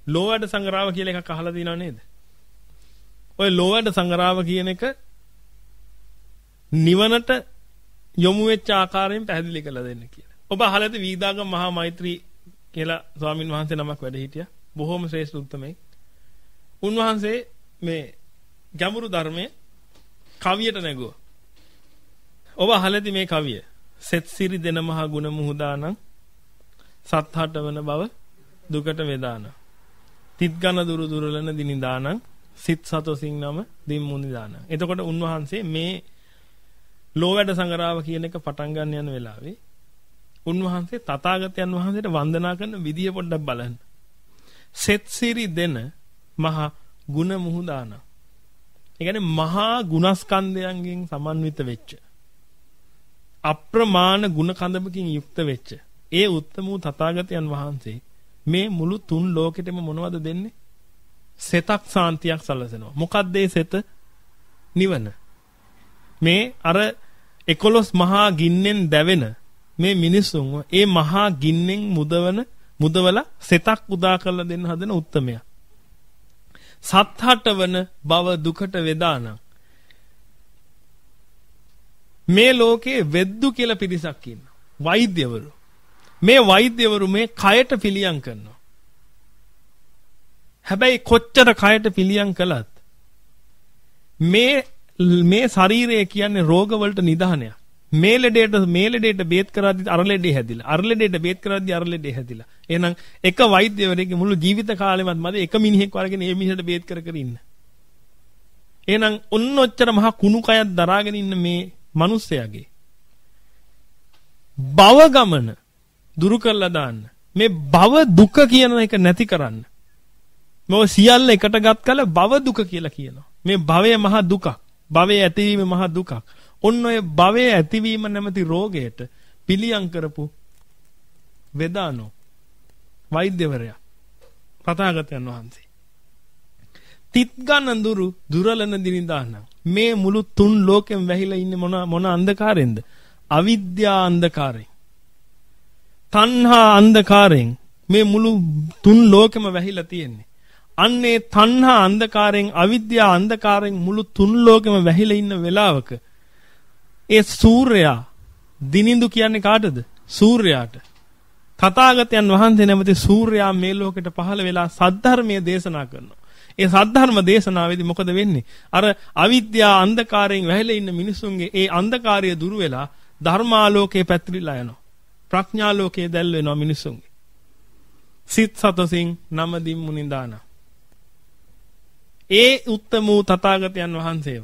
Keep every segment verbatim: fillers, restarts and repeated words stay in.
ලෝවැඩ සංගරාව කියලා එකක් අහලා තියෙනව නේද? ඔය ලෝවැඩ සංගරාව කියන එක නිවනට යොමු වෙච්ච ආකාරයෙන් පැහැදිලි කරලා දෙන්න කියලා. ඔබ අහලා ඇති වීදාගම මහා මෛත්‍රී කියලා ස්වාමින් වහන්සේ නමක් වැඩ හිටියා. බොහොම ශ්‍රේෂ්ඨ උත්තමයි. උන්වහන්සේ මේ ගැඹුරු ධර්මයේ කවියට නැගුවා. ඔබ අහලා ඇති මේ කවිය. සෙත් සිරි දෙන මහා ගුණ මුහුදානම් සත්හට වන බව දුකට වේදාන. තිත් ගන දුරු දුරලන දිනිදානම් සිත් සතොසින් නම දින් මුනිදාන. එතකොට උන්වහන්සේ මේ ලෝවැඩ සංගරාව කියන එක පටන් ගන්න යන වෙලාවේ උන්වහන්සේ තථාගතයන් වහන්සේට වන්දනා කරන විදිය පොඩ්ඩක් බලන්න. සෙත් සිරි දෙන මහා ගුණ මුහුදාන. ඒ කියන්නේ මහා ගුණස්කන්ධයන්ගෙන් සමන්විත වෙච්ච අප්‍රමාණ ගුණ කඳපකින් යුක්ත වෙච්ච ඒ උත්තම වූ තථාගතයන් වහන්සේ මේ මුළු තුන් ලෝකෙටම මොනවද දෙන්නේ? සෙතක් සාන්තියක් සලසනවා. මොකක්ද ඒ සෙත? නිවන. මේ අර එකොළොස් මහා ගින්නෙන් දැවෙන මේ මිනිසුන්ව ඒ මහා ගින්නෙන් මුදවන මුදවලා සෙතක් උදා කරලා දෙන්න හදන උත්තමයා. සත්හටවන බව දුකට වේදාන. මේ ලෝකේ වෙද්දු කියලා පිරිසක් ඉන්නවා. වෛද්‍යවරු. මේ වෛද්‍යවරු මේ කයට පිළියම් කරනවා. හැබැයි කොච්චර කයට පිළියම් කළත් මේ මේ ශරීරය කියන්නේ රෝග වලට නිදානයක්. මේ ලෙඩේට මේ ලෙඩේට බේත් කරද්දි අර ලෙඩේ හැදිලා. අර ලෙඩේට බේත් කරද්දි අර ලෙඩේ හැදිලා. එහෙනම් එක වෛද්‍යවරයෙක්ගේ මුළු ජීවිත කාලෙමත් මැද එක මිනිහෙක් වරගෙන මේ මිනිහට බේත් කර කර ඉන්න. එහෙනම් ඔන්න ඔච්චර මහා කුණු කයක් දරාගෙන ඉන්න මේ මිනිස්සයාගේ භව ගමන දුරු කරලා දාන්න. මේ භව දුක කියන එක නැති කරන්න. මොව සියල්ල එකට ගත් කල භව දුක කියලා කියනවා. මේ භවය මහා දුකක්. භවයේ ඇතිවීම මහා දුකක්. ඔන්න ඔය භවයේ ඇතිවීම නැමැති රෝගයට පිළියම් කරපු වේදානෝ වෛද්‍යවරයා තථාගතයන් වහන්සේ. තිත් ගන්නඳුරු දුරලන දිනිදාන. මේ මුළු තුන් ලෝකෙම වැහිලා ඉන්නේ මොන මොන අන්ධකාරයෙන්ද? අවිද්‍යා අන්ධකාරයෙන්. තණ්හා අන්ධකාරයෙන් මේ මුළු තුන් ලෝකෙම වැහිලා තියෙන්නේ. අන්නේ තණ්හා අන්ධකාරයෙන් අවිද්‍යා අන්ධකාරයෙන් මුළු තුන් ලෝකෙම වැහිලා ඉන්න වෙලාවක ඒ සූර්යයා දිනිඳු කියන්නේ කාටද? සූර්යයාට. තථාගතයන් වහන්සේ නැමැති සූර්යයා මේ ලෝකෙට පහළ වෙලා සද්ධර්මයේ දේශනා කරනවා. ඒ සද්ධර්ම දේශනාවේදී මොකද වෙන්නේ? අර අවිද්‍යා අන්ධකාරයෙන් වැහිලා ඉන්න මිනිසුන්ගේ ඒ අන්ධකාරය දුරු වෙලා ධර්මාලෝකයේ පැතිරිලා යනවා. ප්‍රඥාලෝකයේ දැල් වෙනවා මිනිසුන්ගේ. සිත් සතසින් නමදින් මුනිදාන. ඒ උත්තම වූ තථාගතයන් වහන්සේව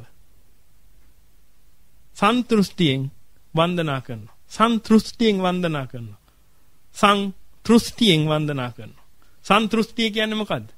සන්තුෂ්ටියෙන් වන්දනා කරනවා. සන්තුෂ්ටියෙන් වන්දනා කරනවා. සන්තුෂ්ටියෙන් වන්දනා කරනවා. සන්තුෂ්ටිය කියන්නේ මොකද්ද?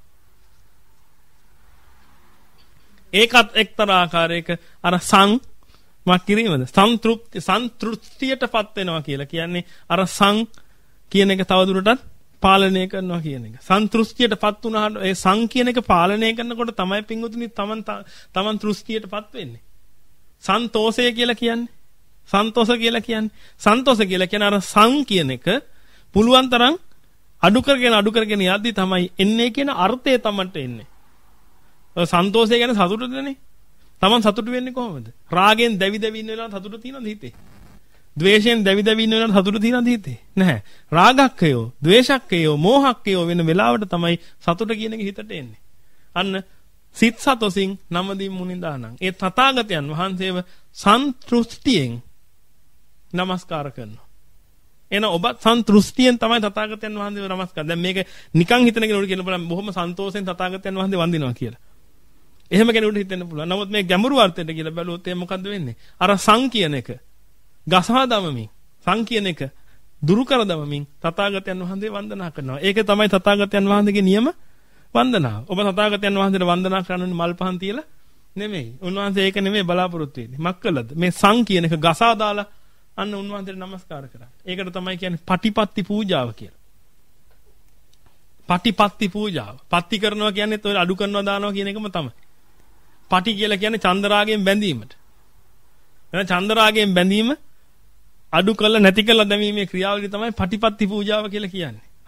ඒකත් එක්තරා ආකාරයක අර සං මක් කිරීමද? සන්තුෂ්ටි සන්තුෂ්ටියටපත් වෙනවා කියලා කියන්නේ අර සං කියන එක තවදුරටත් පාලනය කරනවා කියන එක. සන්තුෂ්ටියටපත් වුණාට ඒ සං කියන එක පාලනය කරනකොට තමයි පින්වතුනි තමන් තමන් තෘෂ්ටියටපත් වෙන්නේ. සන්තෝෂය කියලා කියන්නේ සන්තෝෂ කියලා කියන්නේ සන්තෝෂ කියලා කියන්නේ අර සං කියන එක පුළුවන් තරම් අඩු කරගෙන අඩු කරගෙන යද්දි තමයි එන්නේ කියන අර්ථය තමන්ට එන්නේ. ඔය සන්තෝෂය කියන්නේ සතුටනේ. තමන් සතුටු වෙන්නේ කොහොමද? රාගෙන් දැවි දැවි ඉන්න වෙලාවට සතුට තියෙනවද හිතේ? ද්වේෂයෙන් දැවි දැවි ඉන්න වෙලාවට සතුට තියෙනවද හිතේ? නැහැ. රාගක්කයෝ, ද්වේෂක්කයෝ, මෝහක්කයෝ වෙන වෙලාවට තමයි සතුට කියන එක හිතට එන්නේ. අන්න සිත් සතොසින් නමදින් මුනිදානං. ඒ තථාගතයන් වහන්සේව සන්තුෂ්ටියෙන් නමස්කාර කරනවා. එන ඔබ සන්තුෂ්ටියෙන් තමයි තථාගතයන් වහන්සේව නමස්කාර. දැන් මේක නිකන් හිතන කෙනෙකුට කියන්න බලන්න බොහොම සන්තෝෂෙන් තථාගතයන් වහන්සේ වන්දිනවා කියලා. එහෙම කෙනෙකුට හිතෙන්න පුළුවන්. නමුත් මේ ගැඹුරු අර්ථයට කියලා බැලුවොත් එහෙනම් මොකද්ද වෙන්නේ? අර සං කියන එක ගසා දමමින් සං කියන එක දුරු කර දමමින් තථාගතයන් වහන්සේ වන්දනා කරනවා. ඒක තමයි තථාගතයන් වහන්සේගේ නියම වන්දනාව. ඔබ තථාගතයන් වහන්සේට වන්දනා කරන්නේ මල් පහන් තියලා නෙමෙයි. උන්වහන්සේ ඒක නෙමෙයි බලාපොරොත්තු වෙන්නේ. මක් කළද? මේ සං කියන එක ගසා දාලා අන්න උන්වහන්සේට නමස්කාර කරා. ඒකට තමයි කියන්නේ පටිපත්ති පූජාව කියලා. පටිපත්ති පූජාව. පත්ති කරනවා කියන්නේ ඔය අඩු කරනවා දානවා කියන එකම තමයි. පටි කියලා කියන්නේ චන්දරාගයෙන් බැඳීමට. එහෙනම් චන්දරාගයෙන් බැඳීම අඩු කළ නැති කළ දැමීමේ ක්‍රියාවලිය තමයි පටිපත්ති පූජාව කියලා කියන්නේ.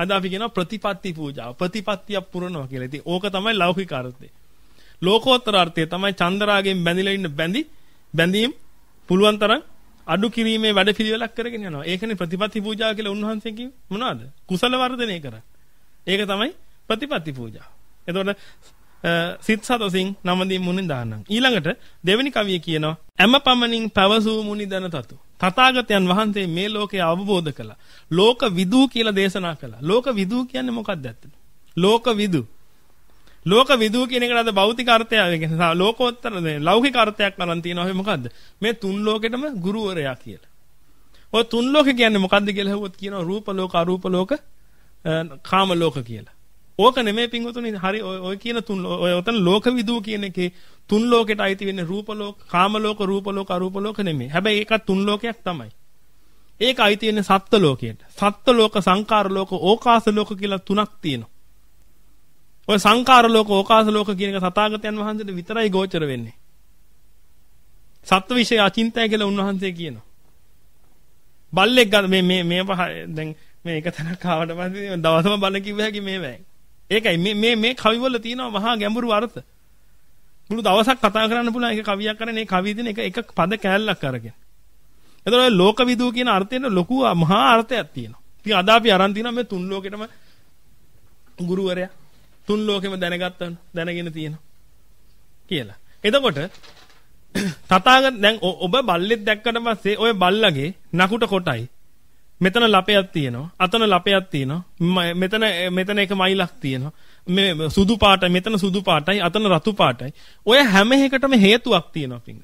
අද අපි කියනවා ප්‍රතිපත්ති පූජාව. ප්‍රතිපත්තියක් පුරනවා කියලා. ඉතින් ඕක තමයි ලෞකික අර්ථය. ලෝකෝත්තර අර්ථය තමයි චන්දරාගෙන් බැඳිලා ඉන්න බැඳි බැඳීම් පුළුවන් තරම් අඩු කිරීමේ වැඩපිළිවෙලක් කරගෙන යනවා. ඒකනේ ප්‍රතිපත්ති පූජාව කියලා උන්වහන්සේ කිව්වේ. මොනවද? කුසල වර්ධනය කරන්නේ. ඒක තමයි ප්‍රතිපත්ති පූජාව. එතකොට සිත් සතසින් නමදී මුනි දානං. ඊළඟට දෙවෙනි කවිය කියනවා ඇම පමණින් පැවසූ මුනි දනතතු. තථාගතයන් වහන්සේ මේ ලෝකය අවබෝධ කළා. ලෝක විදූ කියලා දේශනා කළා. ලෝක විදූ කියන්නේ මොකක්ද ඇත්තට? ලෝක විදූ. ලෝක විදූ කියන එකට අද භෞතික අර්ථය කියන්නේ ලෝකෝත්තර ලෞකික අර්ථයක් අරන් තියෙනවා. ඒ මොකද්ද? මේ තුන් ලෝකෙටම ගුරුවරයා කියලා. ඔය තුන් ලෝකේ කියන්නේ මොකද්ද කියලා හෙව්වොත් කියනවා රූප ලෝක, අරූප ලෝක, කාම ලෝක කියලා. ඕක නෙමෙයි පින්වතුනි. හරි ඔය කියන තුන් ඔය උතන ලෝක විදූ කියන එකේ තුන් ලෝකෙට අයිති වෙන්නේ රූප ලෝක, කාම ලෝක, රූප ලෝක, අරූප ලෝක නෙමෙයි. හැබැයි ඒක තුන් ලෝකයක් තමයි. ඒක අයිති වෙන්නේ සත්ත්ව ලෝකයට. සත්ත්ව ලෝක, සංකාර ලෝක, ඕකාස ලෝක කියලා තුනක් තියෙනවා. ඔය සංකාර ලෝක, ඕකාස ලෝක කියන එක තථාගතයන් වහන්සේට විතරයි ගෝචර වෙන්නේ. සත්ත්ව විෂය අචින්තය කියලා උන්වහන්සේ කියනවා. බල්ලෙක් ගන්න මේ මේ මේ දැන් මේ එක තැනක් ආවට පස්සේ දවසම බල කිව්ව හැකි මේ වැය. ඒකයි මේ මේ මේ කවිවල තියෙනවා මහා ගැඹුරු අර්ථ. මුළු දවසක් කතා කරන්න පුළුවන් එක කවියක් කරන මේ කවිය දින එක එක පද කෑල්ලක් අරගෙන. එතකොට ඔය ලෝකවිදූ කියන අර්ථයෙන් ලොකු මහා අර්ථයක් තියෙනවා. ඉතින් අද අපි අරන් තිනවා මේ තුන් ලෝකෙටම ගුරුවරයා තුන් ලෝකෙම දැනගත්තා දැනගෙන තියෙනවා කියලා. එතකොට තථාගත දැන් ඔබ බල්ලෙක් දැක්කට පස්සේ ඔය බල්ලගේ නකුට කොටයි මෙතන ලපයක් තියෙනවා, අතන ලපයක් තියෙනවා, මෙතන මෙතන එක මයිලක් තියෙනවා, මේ සුදු පාටයි, මෙතන සුදු පාටයි, අතන රතු පාටයි. ඔය හැම එකටම හේතුවක් තියෙනවා පින්ගත.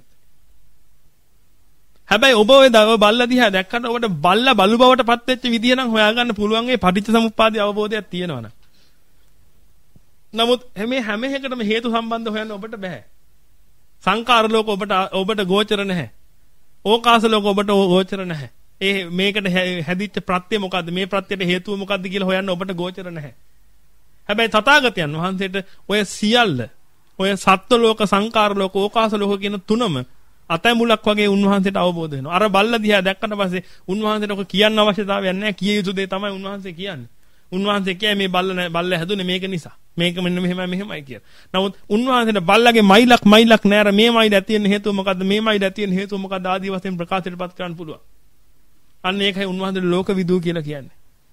හැබැයි ඔබ ඔය බල්ලා දිහා දැක්කට ඔබට බල්ලා බලු බවට පත් වෙච්ච විදිය නම් හොයාගන්න පුළුවන් ඒ පටිච්චසමුප්පාදයේ අවබෝධයක් තියෙනවනේ. නමුත් මේ හැම එකටම හේතු සම්බන්ධ හොයන්න ඔබට බෑ. සංකාර ලෝක ඔබට ඔබට ගෝචර නැහැ. ඕකාස ලෝක ඔබට ගෝචර නැහැ. ඒ මේකට හැදිච්ච ප්‍රත්‍ය මොකද්ද? මේ ප්‍රත්‍යයට හේතුව මොකද්ද කියලා හොයන්න ඔබට ගෝචර නැහැ. හැබැයි තථාගතයන් වහන්සේට ඔය සියල්ල ඔය සත්ත්ව ලෝක, සංකාර ලෝක, ඕකාස ලෝක කියන තුනම අතැමුලක් වගේ උන්වහන්සේට අවබෝධ වෙනවා. අර බල්ල දිහා දැක්කට පස්සේ උන්වහන්සේට ඔක කියන්න අවශ්‍යතාවයක් නැහැ. කිය යුතු දේ තමයි උන්වහන්සේ කියන්නේ. උන්වහන්සේ කියයි මේ බල්ල බල්ල හැදුනේ මේක නිසා. මේක මෙන්න මෙහෙමයි මෙහෙමයි කියලා. නමුත් උන්වහන්සේට බල්ලගේ මයිලක් මයිලක් නෑර මේ මයිල ඇති වෙන හේතුව මොකද්ද? මේ මයිල ඇති වෙන හේතුව මොකද්ද? ආදී වශයෙන් ප්‍රකාශයටපත් කරන්න පුළුවන්. අන්න ඒකයි උන්වහන්සේට ලෝක විදූ කියලා කියන්නේ.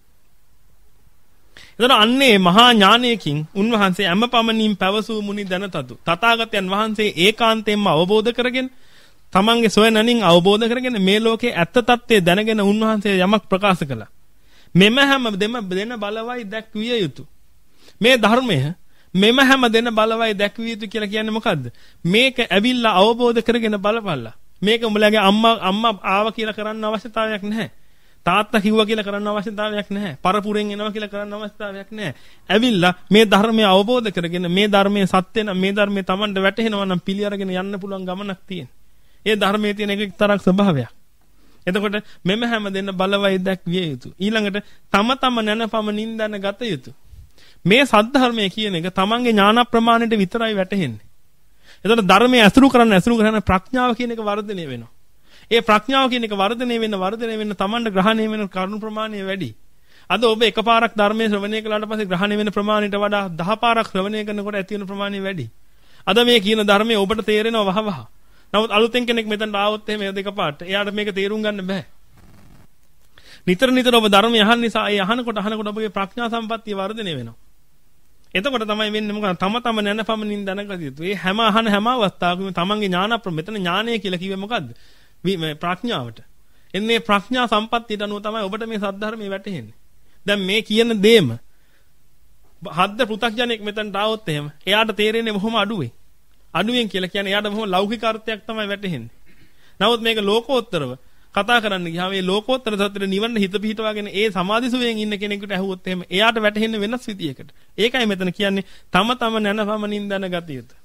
එතන අන්නේ මහා ඥානයකින් උන්වහන්සේ හැම පමණින් පැවසූ මුනි දනතතු. තථාගතයන් වහන්සේ ඒකාන්තයෙන්ම අවබෝධ කරගෙන තමන්ගේ සොයනනින් අවබෝධ කරගෙන මේ ලෝකේ ඇත්ත తත්වය දැනගෙන උන්වහන්සේ යමක් ප්‍රකාශ කළා. මෙම හැම දෙම දෙන බලවයි දැක්විය යුතු. මේ ධර්මය මෙම හැම දෙන බලවයි දැක්විය යුතු කියලා කියන්නේ මොකද්ද? මේක ඇවිල්ලා අවබෝධ කරගෙන බලපල්ලා. මේක උඹලගේ අම්මා අම්මා ආව කියලා කරන්න අවශ්‍යතාවයක් නැහැ. තාත්තා කිව්වා කියලා කරන්න අවශ්‍යතාවයක් නැහැ. පරපුරෙන් එනවා කියලා කරන්න අවශ්‍යතාවයක් නැහැ. ඇවිල්ලා මේ ධර්මය අවබෝධ කරගෙන මේ ධර්මයේ සත්‍ය නම් මේ ධර්මයේ Tamanට වැටහෙනවා නම් පිළි අරගෙන යන්න පුළුවන් ගමනක් තියෙන. ඒ ධර්මයේ තියෙන එක්තරා ස්වභාවයක්. එතකොට මෙම හැම දෙන්න බලවයි දැක්විය යුතු. ඊළඟට තම තම නැනපම නින්දන ගත යුතු. මේ සද්ධර්මයේ කියන එක තමන්ගේ ඥාන ප්‍රමාණයට විතරයි වැටහෙන්නේ. එතකොට ධර්මයේ ඇසුරු කරන ඇසුරු කරන ප්‍රඥාව කියන එක වර්ධනය වෙනවා. ඒ ප්‍රඥාව කියන එක වර්ධනය වෙන වර්ධනය වෙන තමන්ට ග්‍රහණය වෙන කරුණු ප්‍රමාණය වැඩි. අද ඔබ එකපාරක් ධර්මයේ ශ්‍රවණය කළාට පස්සේ ග්‍රහණය වෙන ප්‍රමාණයට වඩා දහ පාරක් ශ්‍රවණය කරනකොට ඇති වෙන ප්‍රමාණය වැඩි. අද මේ කියන ධර්මයේ ඔබට තේරෙනවා වහ වහ. නමුත් අලුතෙන් කෙනෙක් මෙතනට ආවොත් එහෙම දෙක පාට එයාට මේක තේරුම් ගන්න බෑ. නිතර නිතර ඔබ ධර්මය අහන නිසා ඒ අහනකොට අහනකොට ඔබගේ ප්‍රඥා සම්පත්තිය වර්ධනය වෙනවා. එතකොට තමයි වෙන්නේ මොකද? තම තම නැනපමණින් දැනගත යුතු. මේ හැම අහන හැම අවස්ථාවකම තමන්ගේ ඥාන මෙතන ඥානය කියලා කිව්වේ මොකද්ද? මේ ප්‍රඥාවට. එන්නේ ප්‍රඥා සම්පත්තියට අනුව තමයි ඔබට මේ සද්ධර්මයේ වැටහෙන්නේ. දැන් මේ කියන දේම හද්ද පෘථග්ජනෙක් මෙතනට ආවොත් එහෙම එයාට තේරෙන්නේ බොහොම අඩුවේ. අඩුවෙන් කියලා කියන්නේ එයාට බොහොම ලෞකික අර්ථයක් තමයි වැටහෙන්නේ. නමුත් මේක ලෝකෝත්තරව කතා කරන්න ගියාම මේ ලෝකෝත්තර සත්‍යෙ නිවන හිත පිහිටවාගෙන ඒ සමාධිසුවයෙන් ඉන්න කෙනෙකුට ඇහුවොත් එහෙම එයාට වැටහෙන්නේ වෙනස් විදියකට. ඒකයි මෙතන කියන්නේ තම තම නැනපමණින් දැනගත යුතු.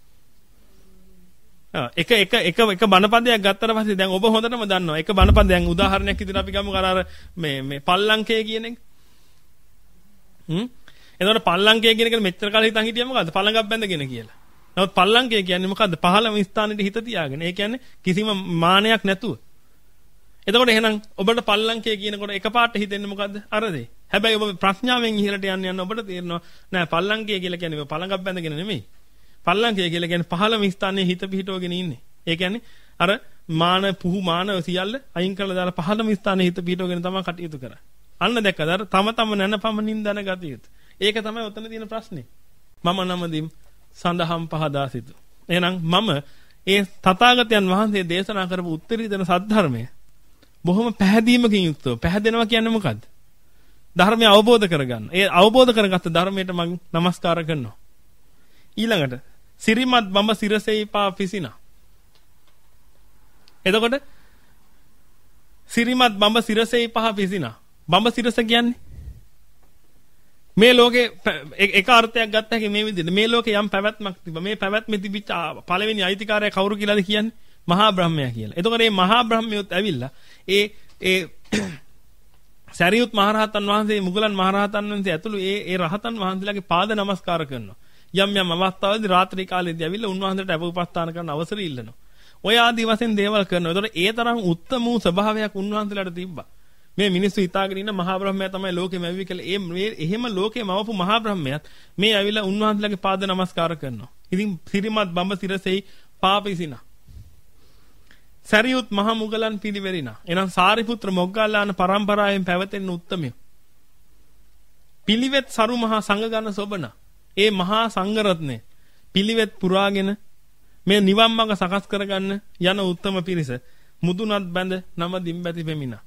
එක එක එක එක බණපදයක් ගත්තට පස්සේ දැන් ඔබ හොඳටම දන්නවා. එක බණපදයක් උදාහරණයක් විදිහට අපි ගමු අර මේ මේ පල්ලංකය කියන එක. හ්ම්. එතකොට පල්ලංකය කියන එක මෙච්චර කාලෙ හිතන් හිටියා මොකද්ද? පළඟක් බැඳගෙන කියලා. නමුත් පල්ලංකය කියන්නේ මොකද්ද? පහළම ස්ථානෙට හිත තියාගෙන. ඒ කියන්නේ කිසිම මානයක් නැතුව. එතකොට එහෙනම් ඔබට පල්ලංකය කියනකොට එකපාරට හිතෙන්නේ මොකද්ද? අර දේ. හැබැයි ඔබ ප්‍රඥාවෙන් ඉහළට යන්න යන ඔබට තේරෙනවා නෑ පල්ලංකය කියලා කියන්නේ පළඟක් බැඳගෙන නෙමෙයි. පල්ලංකය කියලා කියන්නේ පහළම ස්ථානයේ හිත පිහිටවගෙන ඉන්නේ. ඒ කියන්නේ අර මාන පුහු මාන සියල්ල අයින් කරලා දාලා පහළම ස්ථානයේ හිත පිහිටවගෙන තමයි කටයුතු කරන්නේ. අන්න දැක්කද? අර තම තම නැනපමණින් දැනගත යුතු. ඒක තමයි ඔතන තියෙන ප්‍රශ්නේ. මම නමදින් සඳහම් පහදා සිටු. එහෙනම් මම ඒ තථාගතයන් වහන්සේ දේශනා කරපු උත්තරීතර සද්ධර්මය බොහොම පැහැදීමකින් යුක්තව පැහැදෙනවා කියන්නේ මොකද්ද? ධර්මය අවබෝධ කරගන්න. ඒ අවබෝධ කරගත්ත ධර්මයට මම নমස්කාර කරනවා. ඊළඟට සිරිමත් බඹ සිරසෙයි පා පිසිනා. එතකොට සිරිමත් බඹ සිරසෙයි පහ පිසිනා. බඹ සිරස කියන්නේ මේ ලෝකේ එක අර්ථයක් ගත්ත හැකි මේ විදිහට මේ ලෝකේ යම් පැවැත්මක් තිබ්බා. මේ පැවැත්මේ තිබිච්ච පළවෙනි අයිතිකාරය කවුරු කියලාද කියන්නේ? මහා බ්‍රහ්මයා කියලා. එතකොට මේ මහා බ්‍රහ්මියොත් ඇවිල්ලා ඒ ඒ සරියුත් මහරහතන් වහන්සේ මුගලන් මහරහතන් වහන්සේ ඇතුළු ඒ ඒ රහතන් වහන්සේලාගේ පාද නමස්කාර කරනවා. යම් යම් අවස්ථාවලදී රාත්‍රී කාලේදී ඇවිල්ලා උන්වහන්සේට අපෝපස්ථාන කරන අවසර ඉල්ලනවා. ඔය ආදි වශයෙන් දේවල් කරනවා. එතකොට ඒ තරම් උත්තම වූ ස්වභාවයක් උන්වහන්සේලාට තිබ්බා. මේ මිනිස්සු හිතාගෙන ඉන්න මහා බ්‍රහ්මයා තමයි ලෝකෙම ඇවිවි කියලා. ඒ මේ එහෙම ලෝකෙම අවපු මහා බ්‍රහ්මයාත් මේ ඇවිල්ලා උන්වහන්සේලාගේ පාද නමස්කාර කරනවා. ඉතින් සිරිමත් බඹ සිරසෙයි පාපිසිනා. සරියුත් මහ මුගලන් පිළිවෙරිනා. එනම් සාරිපුත්‍ර මොග්ගල්ලාන පරම්පරාවෙන් පැවතෙන උත්තමය. පිළිවෙත් සරු මහා සංඝගණ සොබන. ඒ මහා සංඝ රත්නය පිළිවෙත් පුරාගෙන මේ නිවන් මඟ සකස් කරගන්න යන උත්තම පිරිස මුදුනත් බැඳ නම දිම්බැති පෙමිනා.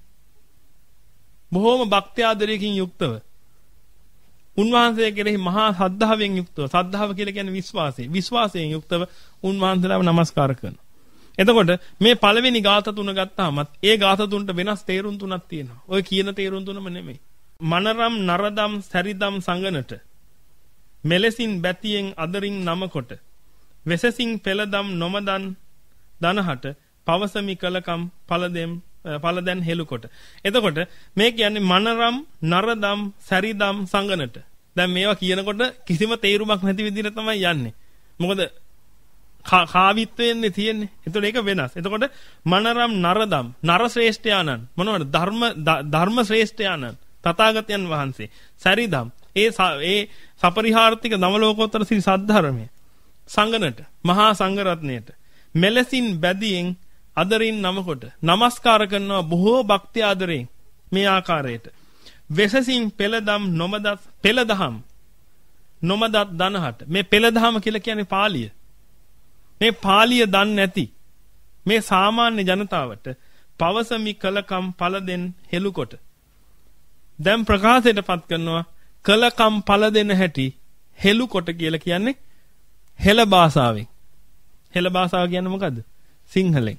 බොහෝම භක්ති ආදරයකින් යුක්තව උන්වහන්සේ කෙරෙහි මහා ශ්‍රද්ධාවෙන් යුක්තව ශ්‍රද්ධාව කියලා කියන්නේ විශ්වාසය. විශ්වාසයෙන් යුක්තව උන්වහන්සේලාව නමස්කාර කරනවා. එතකොට මේ පළවෙනි ගාථ තුන ගත්තාමත් ඒ ගාථ තුනට වෙනස් තේරුම් තුනක් තියෙනවා. ඔය කියන තේරුම් තුනම නෙමෙයි. මනරම් නරදම් සරිදම් සංගනට මෙලෙසින් බැතියෙන් අදරින් නමකොට වෙසසින් පෙළදම් නොමදන් දනහට පවසමි කලකම් පළදෙම් පළදැන් හෙළුකොට. එතකොට මේ කියන්නේ මනරම් නරදම් සරිදම් සංගනට. දැන් මේවා කියනකොට කිසිම තේරුමක් නැති විදිහට තමයි යන්නේ. මොකද කාවිත්වයෙන්නේ තියෙන්නේ. එතකොට ඒක වෙනස්. එතකොට මනරම් නරදම් නර ශ්‍රේෂ්ඨයාණන් මොනවද? ධර්ම ධර්ම ශ්‍රේෂ්ඨයාණන් තථාගතයන් වහන්සේ. සරිදම් ඒ ඒ සපරිහාර්ථික නවලෝකෝත්තර සිරි සද්ධර්මය. සංගනට මහා සංඝ රත්නයට මෙලසින් බැදියෙන් අදරින් නමකොට নমස්කාර කරනවා බොහෝ භක්ති ආදරයෙන් මේ ආකාරයට. වෙසසින් පෙළදම් නොමදත් පෙළදහම් නොමදත් දනහට. මේ පෙළදහම කියලා කියන්නේ පාලිය. මේ පාලිය දන්නේ නැති මේ සාමාන්‍ය ජනතාවට පවසමි කලකම් පළදෙන් හෙළුකොට. දැන් ප්‍රකාශයටපත් කරනවා කලකම් පළදෙන හැටි හෙළුකොට කියලා කියන්නේ හෙළ භාෂාවෙන්. හෙළ භාෂාව කියන්නේ මොකද්ද? සිංහලෙන්.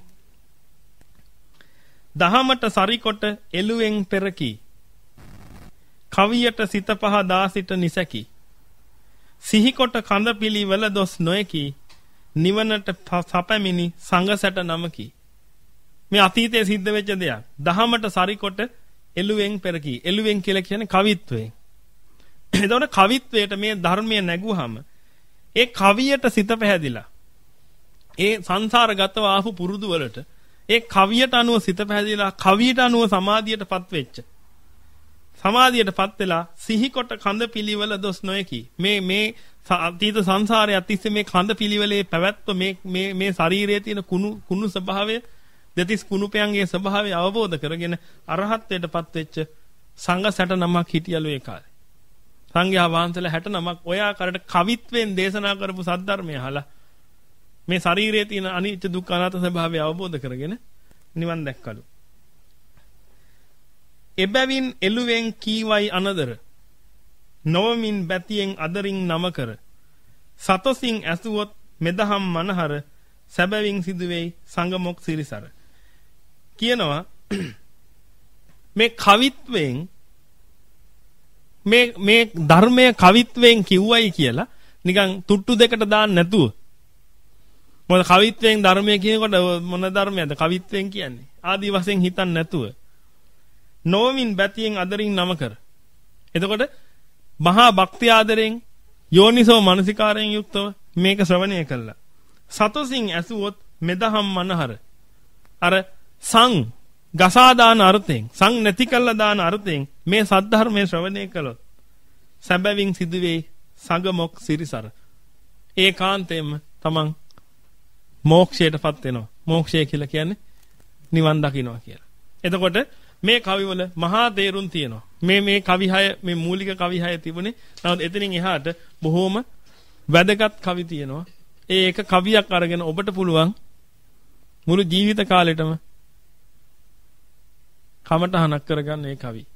දහමට සරිකොට එළුවෙන් පෙරකි. කවියට සිත පහ දාසිට නිසකි. සිහිකොට කඳ පිළිවෙල දොස් නොයකි. නිවනට සපැමිනි සංඝසැට නමකි. මේ අතීතයේ සිද්ධ වෙච්ච දෙයක්. දහමට සරිකොට එළුවෙන් පෙරකි. එළුවෙන් කියලා කියන්නේ කවිත්වයෙන්. එතකොට කවිත්වයට මේ ධර්මය නැගුවහම ඒ කවියට සිත පැහැදිලා ඒ සංසාරගතව ආපු පුරුදු වලට ඒ කවියට අනුව සිත පැහැදිලා කවියට අනුව සමාධියටපත් වෙච්ච සමාධියටපත් වෙලා සිහිකොට කඳ පිළිවෙල දොස් නොයකි. මේ මේ අතීත සංසාරයේ අතිස්සේ මේ කඳ පිළිවෙලේ පැවැත්ව මේ මේ මේ ශරීරයේ තියෙන කුණු කුණු ස්වභාවය දෙතිස් කුණුපයන්ගේ ස්වභාවය අවබෝධ කරගෙන අරහත්ත්වයටපත් වෙච්ච සංඝ සැට නමක් හිටියලු ඒ කාලේ. සංඝයා වහන්සේලා හැට නමක් ඔය ආකාරයට කවිත්වයෙන් දේශනා කරපු සද්ධර්මය අහලා මේ ශරීරයේ තියෙන අනිත්‍ය දුක්ඛ අනාත්ම ස්වභාවය අවබෝධ කරගෙන නිවන් දැක්කලු. එබැවින් එළුවෙන් කීවයි අනදර නොවමින් බැතියෙන් අදරින් නම කර සතොසින් ඇසුවොත් මෙදහම් මනහර සැබවින් සිදුවේයි සංගමොක් සිරිසර. කියනවා මේ කවිත්වයෙන් මේ මේ ධර්මයේ කවිත්වයෙන් කිව්වයි කියලා නිකන් තුට්ටු දෙකට දාන්න නැතුව මොකද කවිත්වයෙන් ධර්මයේ කියනකොට මොන ධර්මයක්ද කවිත්වයෙන් කියන්නේ ආදි වශයෙන් හිතන්න නැතුව නොවමින් බැතියෙන් අදරින් නම කර. එතකොට මහා භක්ති ආදරෙන් යෝනිසෝ මනසිකාරයෙන් යුක්තව මේක ශ්‍රවණය කළා. සතොසින් ඇසුවොත් මෙදහම් මනහර අර සං ගසා දාන අර්ථයෙන්, සං නැති කළා දාන අර්ථයෙන් මේ සද්ධර්මයේ ශ්‍රවණය කළොත් සැබවින් සිදුවේ සංගමොක් සිරිසර. ඒකාන්තයෙන්ම තමන් මෝක්ෂයටපත් වෙනවා. මෝක්ෂය කියලා කියන්නේ නිවන් දකින්නවා කියලා. එතකොට මේ කවිවල මහා තේරුම් තියෙනවා. මේ මේ කවි හය මේ මූලික කවි හය තිබුණේ. නමුත් එතනින් එහාට බොහෝම වැදගත් කවි තියෙනවා. ඒ එක කවියක් අරගෙන ඔබට පුළුවන් මුළු ජීවිත කාලෙටම කමටහනක් කරගන්න ඒ කවි.